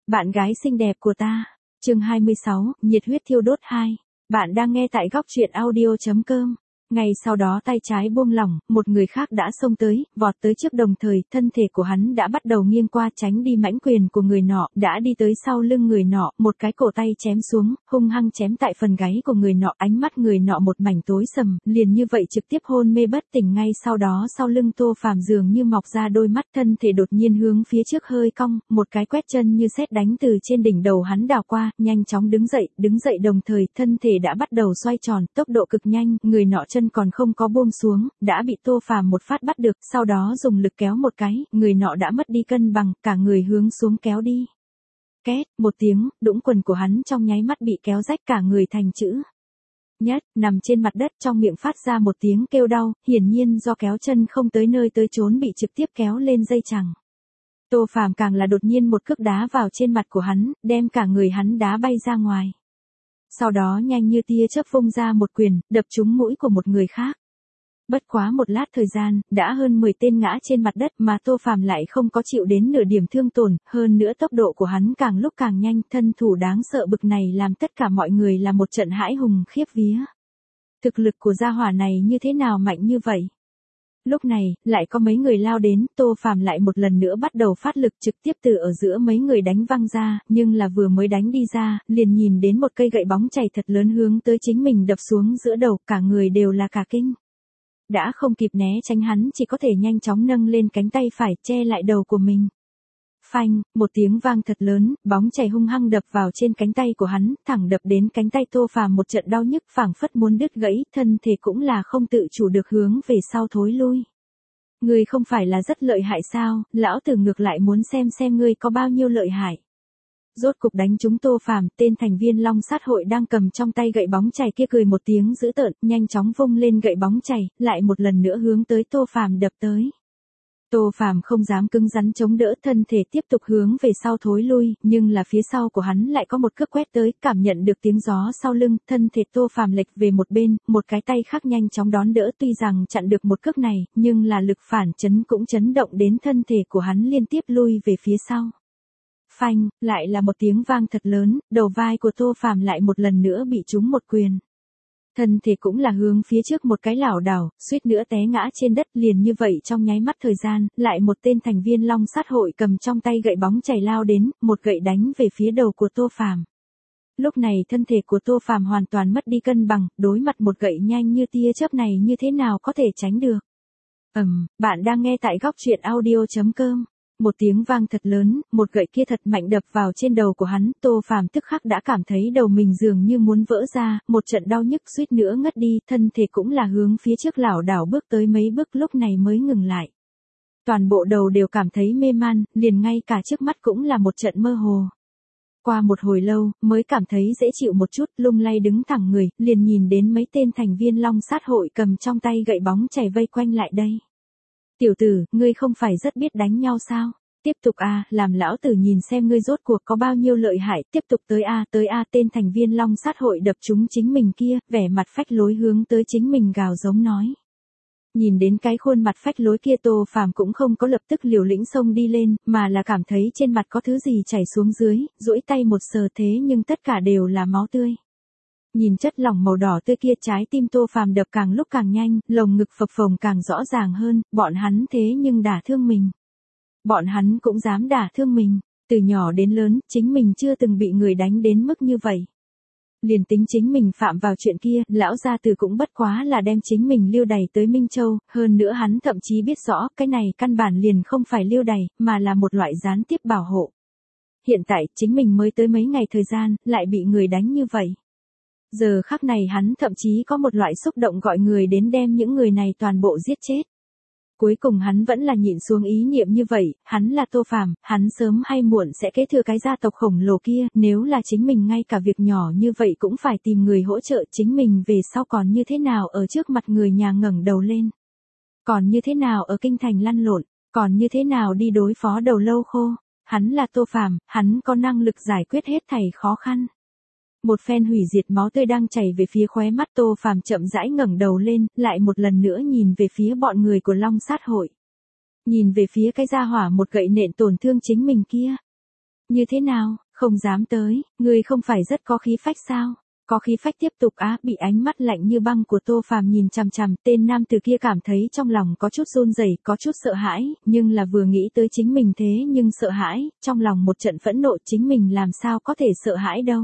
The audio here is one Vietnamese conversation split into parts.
Bạn gái xinh đẹp của ta. Chương 26, nhiệt huyết thiêu đốt 2. Bạn đang nghe tại góc truyện audio.com. Ngay sau đó tay trái buông lỏng, một người khác đã xông tới, vọt tới trước, đồng thời thân thể của hắn đã bắt đầu nghiêng qua tránh đi mãnh quyền của người nọ, đã đi tới sau lưng người nọ, một cái cổ tay chém xuống, hung hăng chém tại phần gáy của người nọ, ánh mắt người nọ một mảnh tối sầm, liền như vậy trực tiếp hôn mê bất tỉnh. Ngay sau đó sau lưng Tô Phàm dường như mọc ra đôi mắt, thân thể đột nhiên hướng phía trước hơi cong, một cái quét chân như sét đánh từ trên đỉnh đầu hắn đảo qua, nhanh chóng đứng dậy đồng thời thân thể đã bắt đầu xoay tròn, tốc độ cực nhanh, người nọ chân còn không có buông xuống, đã bị Tô Phàm một phát bắt được, sau đó dùng lực kéo một cái, người nọ đã mất đi cân bằng, cả người hướng xuống kéo đi. Két, một tiếng, đũng quần của hắn trong nháy mắt bị kéo rách, cả người thành chữ nhất, nằm trên mặt đất, trong miệng phát ra một tiếng kêu đau, hiển nhiên do kéo chân không tới nơi tới chốn, bị trực tiếp kéo lên dây chằng. Tô Phàm càng là đột nhiên một cước đá vào trên mặt của hắn, đem cả người hắn đá bay ra ngoài. Sau đó nhanh như tia chớp vung ra một quyền, đập trúng mũi của một người khác. Bất quá một lát thời gian, đã hơn 10 tên ngã trên mặt đất, mà Tô Phàm lại không có chịu đến nửa điểm thương tổn, hơn nữa tốc độ của hắn càng lúc càng nhanh, thân thủ đáng sợ bực này làm tất cả mọi người là một trận hãi hùng khiếp vía. Thực lực của gia hỏa này như thế nào mạnh như vậy? Lúc này, lại có mấy người lao đến, Tô Phàm lại một lần nữa bắt đầu phát lực, trực tiếp từ ở giữa mấy người đánh văng ra, nhưng là vừa mới đánh đi ra, liền nhìn đến một cây gậy bóng chảy thật lớn hướng tới chính mình đập xuống giữa đầu, cả người đều là cả kinh. Đã không kịp né tránh, hắn chỉ có thể nhanh chóng nâng lên cánh tay phải che lại đầu của mình. Phanh, một tiếng vang thật lớn, bóng chảy hung hăng đập vào trên cánh tay của hắn, thẳng đập đến cánh tay Tô Phàm một trận đau nhức phảng phất muốn đứt gãy, thân thể cũng là không tự chủ được hướng về sau thối lui. Ngươi không phải là rất lợi hại sao, lão tử ngược lại muốn xem ngươi có bao nhiêu lợi hại. Rốt cục đánh trúng Tô Phàm, tên thành viên Long Sát hội đang cầm trong tay gậy bóng chày kia cười một tiếng dữ tợn, nhanh chóng vung lên gậy bóng chày, lại một lần nữa hướng tới Tô Phàm đập tới. Tô Phàm không dám cứng rắn chống đỡ, thân thể tiếp tục hướng về sau thối lui, nhưng là phía sau của hắn lại có một cước quét tới, cảm nhận được tiếng gió sau lưng, thân thể Tô Phàm lệch về một bên, một cái tay khác nhanh chóng đón đỡ, tuy rằng chặn được một cước này, nhưng là lực phản chấn cũng chấn động đến thân thể của hắn liên tiếp lui về phía sau. Phanh, lại là một tiếng vang thật lớn, đầu vai của Tô Phàm lại một lần nữa bị trúng một quyền. Thân thể cũng là hướng phía trước một cái lảo đảo, suýt nữa té ngã trên đất, liền như vậy trong nháy mắt thời gian, lại một tên thành viên Long Sát hội cầm trong tay gậy bóng chày lao đến, một gậy đánh về phía đầu của Tô Phàm. Lúc này thân thể của Tô Phàm hoàn toàn mất đi cân bằng, đối mặt một gậy nhanh như tia chớp này như thế nào có thể tránh được. Bạn đang nghe tại góc truyện audio.com. Một tiếng vang thật lớn, một gậy kia thật mạnh đập vào trên đầu của hắn, Tô Phàm tức khắc đã cảm thấy đầu mình dường như muốn vỡ ra, một trận đau nhức suýt nữa ngất đi, thân thể cũng là hướng phía trước lảo đảo bước tới mấy bước, lúc này mới ngừng lại. Toàn bộ đầu đều cảm thấy mê man, liền ngay cả trước mắt cũng là một trận mơ hồ. Qua một hồi lâu, mới cảm thấy dễ chịu một chút, lung lay đứng thẳng người, liền nhìn đến mấy tên thành viên Long Sát hội cầm trong tay gậy bóng chày vây quanh lại đây. Tiểu tử, ngươi không phải rất biết đánh nhau sao? Tiếp tục làm lão tử nhìn xem ngươi rốt cuộc có bao nhiêu lợi hại, tiếp tục tới tên thành viên Long Sát hội đập trúng chính mình kia, vẻ mặt phách lối hướng tới chính mình gào giống nói. Nhìn đến cái khuôn mặt phách lối kia, Tô Phàm cũng không có lập tức liều lĩnh xông đi lên, mà là cảm thấy trên mặt có thứ gì chảy xuống dưới, duỗi tay một sờ, thế nhưng tất cả đều là máu tươi. Nhìn chất lỏng màu đỏ tươi kia, trái tim Tô Phàm đập càng lúc càng nhanh, lồng ngực phập phồng càng rõ ràng hơn, bọn hắn thế nhưng đả thương mình. Bọn hắn cũng dám đả thương mình, từ nhỏ đến lớn, chính mình chưa từng bị người đánh đến mức như vậy. Liền tính chính mình phạm vào chuyện kia, lão gia tử cũng bất quá là đem chính mình lưu đày tới Minh Châu, hơn nữa hắn thậm chí biết rõ, cái này căn bản liền không phải lưu đày, mà là một loại gián tiếp bảo hộ. Hiện tại, chính mình mới tới mấy ngày thời gian, lại bị người đánh như vậy. Giờ khắc này hắn thậm chí có một loại xúc động gọi người đến đem những người này toàn bộ giết chết. Cuối cùng hắn vẫn là nhịn xuống ý niệm như vậy, hắn là Tô Phàm, hắn sớm hay muộn sẽ kế thừa cái gia tộc khổng lồ kia, nếu là chính mình ngay cả việc nhỏ như vậy cũng phải tìm người hỗ trợ, chính mình về sau còn như thế nào ở trước mặt người nhà ngẩng đầu lên. Còn như thế nào ở kinh thành lăn lộn, còn như thế nào đi đối phó đầu lâu khô. Hắn là Tô Phàm, hắn có năng lực giải quyết hết thảy khó khăn. Một phen hủy diệt máu tươi đang chảy về phía khóe mắt, Tô Phàm chậm rãi ngẩng đầu lên, lại một lần nữa nhìn về phía bọn người của Long Sát hội. Nhìn về phía cái gia hỏa một gậy nện tổn thương chính mình kia. Như thế nào, không dám tới, ngươi không phải rất có khí phách sao? Có khí phách tiếp tục á, bị ánh mắt lạnh như băng của Tô Phàm nhìn chằm chằm, tên nam từ kia cảm thấy trong lòng có chút run rẩy, có chút sợ hãi, nhưng là vừa nghĩ tới chính mình thế nhưng sợ hãi, trong lòng một trận phẫn nộ, chính mình làm sao có thể sợ hãi đâu.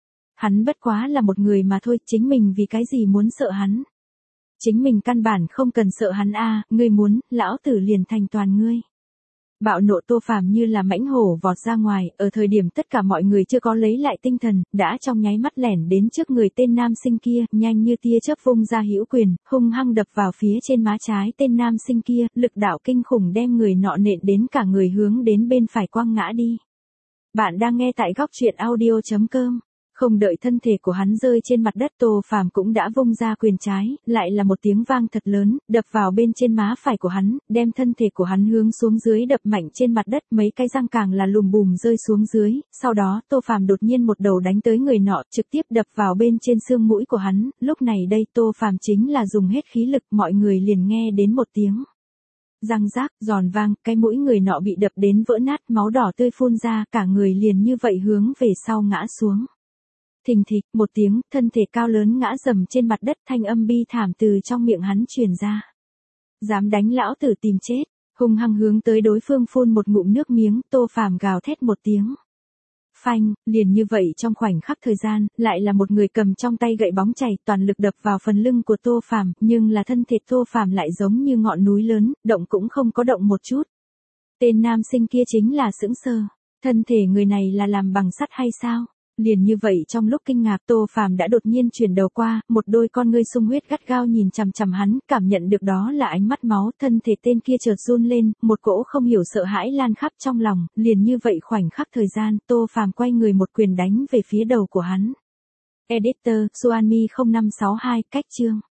Hắn bất quá là một người mà thôi, chính mình vì cái gì muốn sợ hắn. Chính mình căn bản không cần sợ hắn a, ngươi muốn, lão tử liền thành toàn ngươi. Bạo nộ Tô Phàm như là mãnh hổ vọt ra ngoài, ở thời điểm tất cả mọi người chưa có lấy lại tinh thần, đã trong nháy mắt lẻn đến trước người tên nam sinh kia, nhanh như tia chớp vung ra hữu quyền, hung hăng đập vào phía trên má trái tên nam sinh kia, lực đạo kinh khủng đem người nọ nện đến cả người hướng đến bên phải quăng ngã đi. Bạn đang nghe tại góc truyện audio.com. Không đợi thân thể của hắn rơi trên mặt đất, Tô Phàm cũng đã vung ra quyền trái, lại là một tiếng vang thật lớn, đập vào bên trên má phải của hắn, đem thân thể của hắn hướng xuống dưới đập mạnh trên mặt đất, mấy cái răng càng là lùm bùm rơi xuống dưới, sau đó Tô Phàm đột nhiên một đầu đánh tới người nọ, trực tiếp đập vào bên trên xương mũi của hắn, lúc này đây Tô Phàm chính là dùng hết khí lực, mọi người liền nghe đến một tiếng răng rác, giòn vang, cái mũi người nọ bị đập đến vỡ nát, máu đỏ tươi phun ra, cả người liền như vậy hướng về sau ngã xuống. Thình thịch, một tiếng, thân thể cao lớn ngã rầm trên mặt đất, thanh âm bi thảm từ trong miệng hắn truyền ra. Dám đánh lão tử tìm chết, hung hăng hướng tới đối phương phun một ngụm nước miếng, Tô Phàm gào thét một tiếng. Phanh, liền như vậy trong khoảnh khắc thời gian, lại là một người cầm trong tay gậy bóng chày, toàn lực đập vào phần lưng của Tô Phàm, nhưng là thân thể Tô Phàm lại giống như ngọn núi lớn, động cũng không có động một chút. Tên nam sinh kia chính là sững sờ, thân thể người này là làm bằng sắt hay sao? Liền như vậy trong lúc kinh ngạc, Tô Phàm đã đột nhiên chuyển đầu qua, một đôi con ngươi sung huyết gắt gao nhìn chằm chằm hắn, cảm nhận được đó là ánh mắt máu, thân thể tên kia chợt run lên, một cỗ không hiểu sợ hãi lan khắp trong lòng, liền như vậy khoảnh khắc thời gian, Tô Phàm quay người một quyền đánh về phía đầu của hắn. Editor, Suanmi 0562, cách chương.